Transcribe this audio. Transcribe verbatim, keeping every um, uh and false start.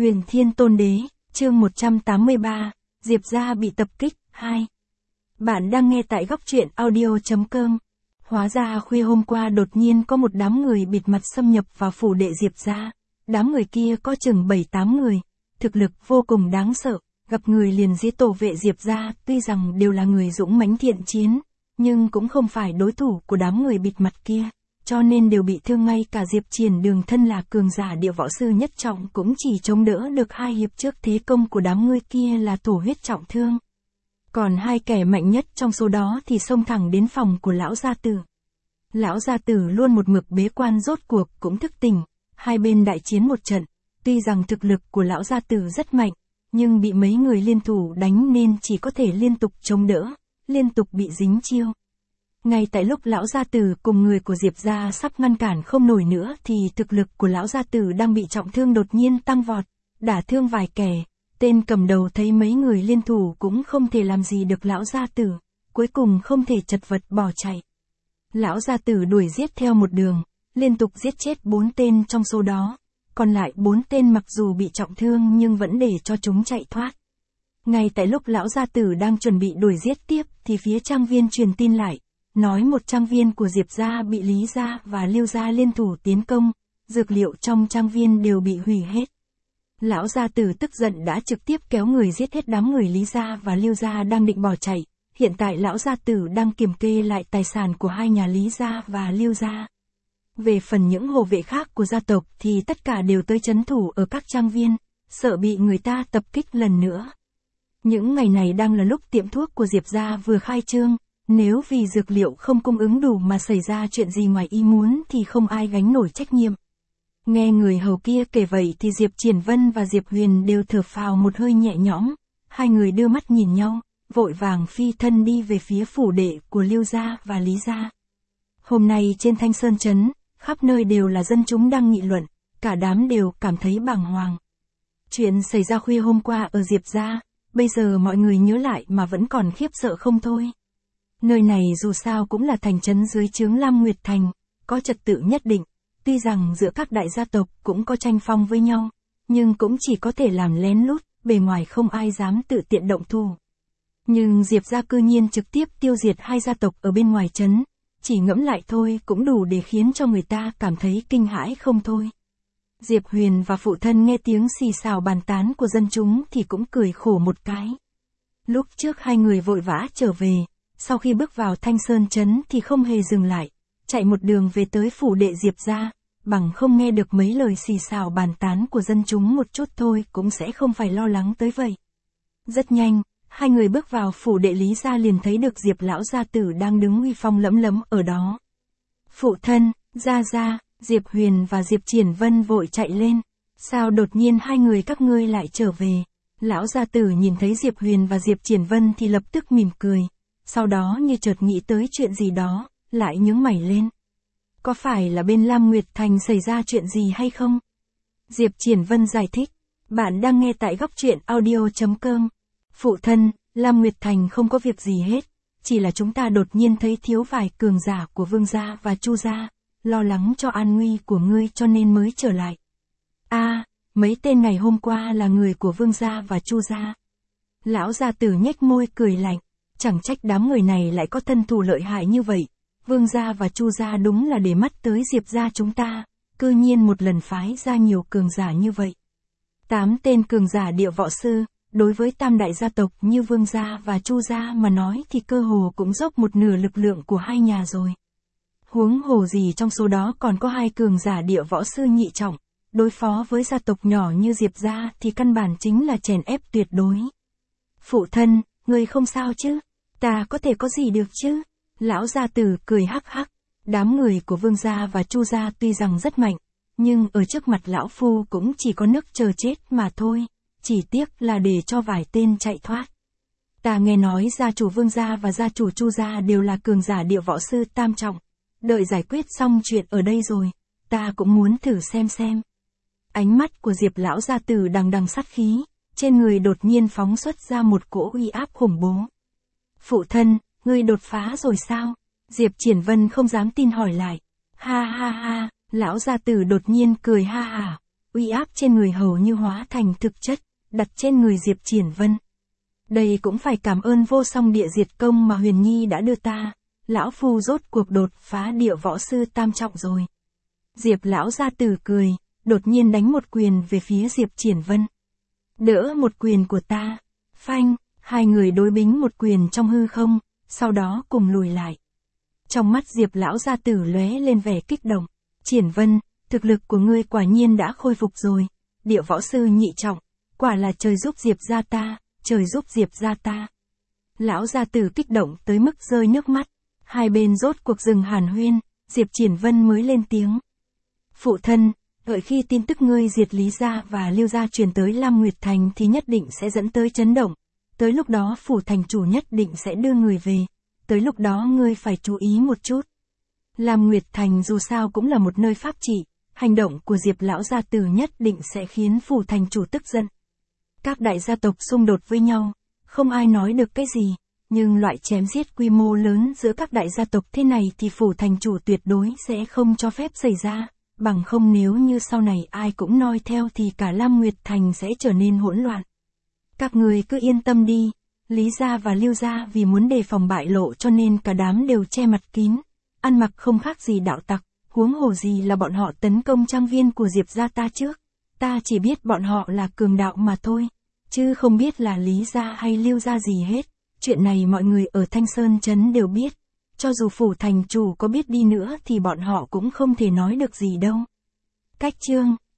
Huyền Thiên Tôn Đế, chương một trăm tám mươi ba, Diệp gia bị tập kích, hai. Bạn đang nghe tại góc truyện audio.com. Hóa ra khuya hôm qua đột nhiên có một đám người bịt mặt xâm nhập vào phủ đệ Diệp gia. Đám người kia có chừng bảy tám người, thực lực vô cùng đáng sợ, gặp người liền giết tổ vệ Diệp gia, tuy rằng đều là người dũng mãnh thiện chiến, nhưng cũng không phải đối thủ của đám người bịt mặt kia, cho nên đều bị thương. Ngay cả Diệp Triển Đường thân là cường giả địa võ sư nhất trọng cũng chỉ chống đỡ được hai hiệp trước thế công của đám người kia là thổ huyết trọng thương. Còn hai kẻ mạnh nhất trong số đó thì xông thẳng đến phòng của lão gia tử. Lão gia tử luôn một mực bế quan rốt cuộc cũng thức tỉnh, hai bên đại chiến một trận, tuy rằng thực lực của lão gia tử rất mạnh, nhưng bị mấy người liên thủ đánh nên chỉ có thể liên tục chống đỡ, liên tục bị dính chiêu. Ngay tại lúc lão gia tử cùng người của Diệp gia sắp ngăn cản không nổi nữa thì thực lực của lão gia tử đang bị trọng thương đột nhiên tăng vọt, đả thương vài kẻ. Tên cầm đầu thấy mấy người liên thủ cũng không thể làm gì được lão gia tử, cuối cùng không thể chật vật bỏ chạy. Lão gia tử đuổi giết theo một đường, liên tục giết chết bốn tên trong số đó, còn lại bốn tên mặc dù bị trọng thương nhưng vẫn để cho chúng chạy thoát. Ngay tại lúc lão gia tử đang chuẩn bị đuổi giết tiếp thì phía trang viên truyền tin lại, nói một trang viên của Diệp gia bị Lý gia và Lưu gia liên thủ tiến công, dược liệu trong trang viên đều bị hủy hết. Lão gia tử tức giận đã trực tiếp kéo người giết hết đám người Lý gia và Lưu gia đang định bỏ chạy. Hiện tại lão gia tử đang kiểm kê lại tài sản của hai nhà Lý gia và Lưu gia. Về phần những hộ vệ khác của gia tộc thì tất cả đều tới trấn thủ ở các trang viên, sợ bị người ta tập kích lần nữa. Những ngày này đang là lúc tiệm thuốc của Diệp gia vừa khai trương, nếu vì dược liệu không cung ứng đủ mà xảy ra chuyện gì ngoài ý muốn thì không ai gánh nổi trách nhiệm. Nghe người hầu kia kể vậy thì Diệp Triển Vân và Diệp Huyền đều thở phào một hơi nhẹ nhõm, hai người đưa mắt nhìn nhau, vội vàng phi thân đi về phía phủ đệ của Lưu gia và Lý gia. Hôm nay trên Thanh Sơn Trấn, khắp nơi đều là dân chúng đang nghị luận, cả đám đều cảm thấy bàng hoàng. Chuyện xảy ra khuya hôm qua ở Diệp gia, bây giờ mọi người nhớ lại mà vẫn còn khiếp sợ không thôi. Nơi này dù sao cũng là thành trấn dưới trướng Lam Nguyệt Thành, có trật tự nhất định, tuy rằng giữa các đại gia tộc cũng có tranh phong với nhau, nhưng cũng chỉ có thể làm lén lút, bề ngoài không ai dám tự tiện động thủ. Nhưng Diệp gia cư nhiên trực tiếp tiêu diệt hai gia tộc ở bên ngoài trấn, chỉ ngẫm lại thôi cũng đủ để khiến cho người ta cảm thấy kinh hãi không thôi. Diệp Huyền và phụ thân nghe tiếng xì xào bàn tán của dân chúng thì cũng cười khổ một cái. Lúc trước hai người vội vã trở về, sau khi bước vào Thanh Sơn Trấn thì không hề dừng lại, chạy một đường về tới phủ đệ Diệp gia, bằng không nghe được mấy lời xì xào bàn tán của dân chúng một chút thôi cũng sẽ không phải lo lắng tới vậy. Rất nhanh, hai người bước vào phủ đệ Lý gia liền thấy được Diệp lão gia tử đang đứng uy phong lẫm lẫm ở đó. Phụ thân, gia gia, Diệp Huyền và Diệp Triển Vân vội chạy lên. Sao đột nhiên hai người các ngươi lại trở về? Lão gia tử nhìn thấy Diệp Huyền và Diệp Triển Vân thì lập tức mỉm cười, sau đó như chợt nghĩ tới chuyện gì đó, lại nhướng mày lên. Có phải là bên Lam Nguyệt Thành xảy ra chuyện gì hay không? Diệp Triển Vân giải thích, bạn đang nghe tại góc truyện audio.com. Phụ thân, Lam Nguyệt Thành không có việc gì hết, chỉ là chúng ta đột nhiên thấy thiếu vài cường giả của Vương gia và Chu gia, lo lắng cho an nguy của ngươi cho nên mới trở lại. A, à, mấy tên ngày hôm qua là người của Vương gia và Chu gia. Lão gia tử nhếch môi cười lạnh, chẳng trách đám người này lại có thân thủ lợi hại như vậy. Vương gia và Chu gia đúng là để mắt tới Diệp gia chúng ta, cư nhiên một lần phái ra nhiều cường giả như vậy. Tám tên cường giả địa võ sư, đối với tam đại gia tộc như Vương gia và Chu gia mà nói thì cơ hồ cũng dốc một nửa lực lượng của hai nhà rồi. Huống hồ gì trong số đó còn có hai cường giả địa võ sư nhị trọng, đối phó với gia tộc nhỏ như Diệp gia thì căn bản chính là chèn ép tuyệt đối. Phụ thân, ngươi không sao chứ? Ta có thể có gì được chứ? Lão gia tử cười hắc hắc, đám người của Vương gia và Chu gia tuy rằng rất mạnh, nhưng ở trước mặt lão phu cũng chỉ có nước chờ chết mà thôi, chỉ tiếc là để cho vài tên chạy thoát. Ta nghe nói gia chủ Vương gia và gia chủ Chu gia đều là cường giả địa võ sư tam trọng, đợi giải quyết xong chuyện ở đây rồi, ta cũng muốn thử xem xem. Ánh mắt của Diệp lão gia tử đằng đằng sát khí, trên người đột nhiên phóng xuất ra một cỗ uy áp khủng bố. Phụ thân, ngươi đột phá rồi sao? Diệp Triển Vân không dám tin hỏi lại. Ha ha ha, lão gia tử đột nhiên cười ha hả, uy áp trên người hầu như hóa thành thực chất, đặt trên người Diệp Triển Vân. Đây cũng phải cảm ơn vô song địa diệt công mà Huyền Nhi đã đưa ta, lão phu rốt cuộc đột phá địa võ sư tam trọng rồi. Diệp lão gia tử cười, đột nhiên đánh một quyền về phía Diệp Triển Vân. Đỡ một quyền của ta, phanh, hai người đối bính một quyền trong hư không, sau đó cùng lùi lại. Trong mắt Diệp lão gia tử lóe lên vẻ kích động, Triển Vân, thực lực của ngươi quả nhiên đã khôi phục rồi, địa võ sư nhị trọng, quả là trời giúp Diệp gia ta, trời giúp Diệp gia ta. Lão gia tử kích động tới mức rơi nước mắt, hai bên rốt cuộc dừng hàn huyên, Diệp Triển Vân mới lên tiếng. Phụ thân, đợi khi tin tức ngươi diệt Lý gia và Lưu gia truyền tới Lam Nguyệt Thành thì nhất định sẽ dẫn tới chấn động, tới lúc đó phủ thành chủ nhất định sẽ đưa người về, tới lúc đó ngươi phải chú ý một chút. Lam Nguyệt Thành dù sao cũng là một nơi pháp trị, hành động của Diệp lão gia tử nhất định sẽ khiến phủ thành chủ tức giận. Các đại gia tộc xung đột với nhau, không ai nói được cái gì, nhưng loại chém giết quy mô lớn giữa các đại gia tộc thế này thì phủ thành chủ tuyệt đối sẽ không cho phép xảy ra, bằng không nếu như sau này ai cũng noi theo thì cả Lam Nguyệt Thành sẽ trở nên hỗn loạn. Các người cứ yên tâm đi, Lý gia và Lưu gia vì muốn đề phòng bại lộ cho nên cả đám đều che mặt kín, ăn mặc không khác gì đạo tặc, huống hồ gì là bọn họ tấn công trang viên của Diệp gia ta trước, ta chỉ biết bọn họ là cường đạo mà thôi, chứ không biết là Lý gia hay Lưu gia gì hết, chuyện này mọi người ở Thanh Sơn Trấn đều biết, cho dù phủ thành chủ có biết đi nữa thì bọn họ cũng không thể nói được gì đâu. Cách chương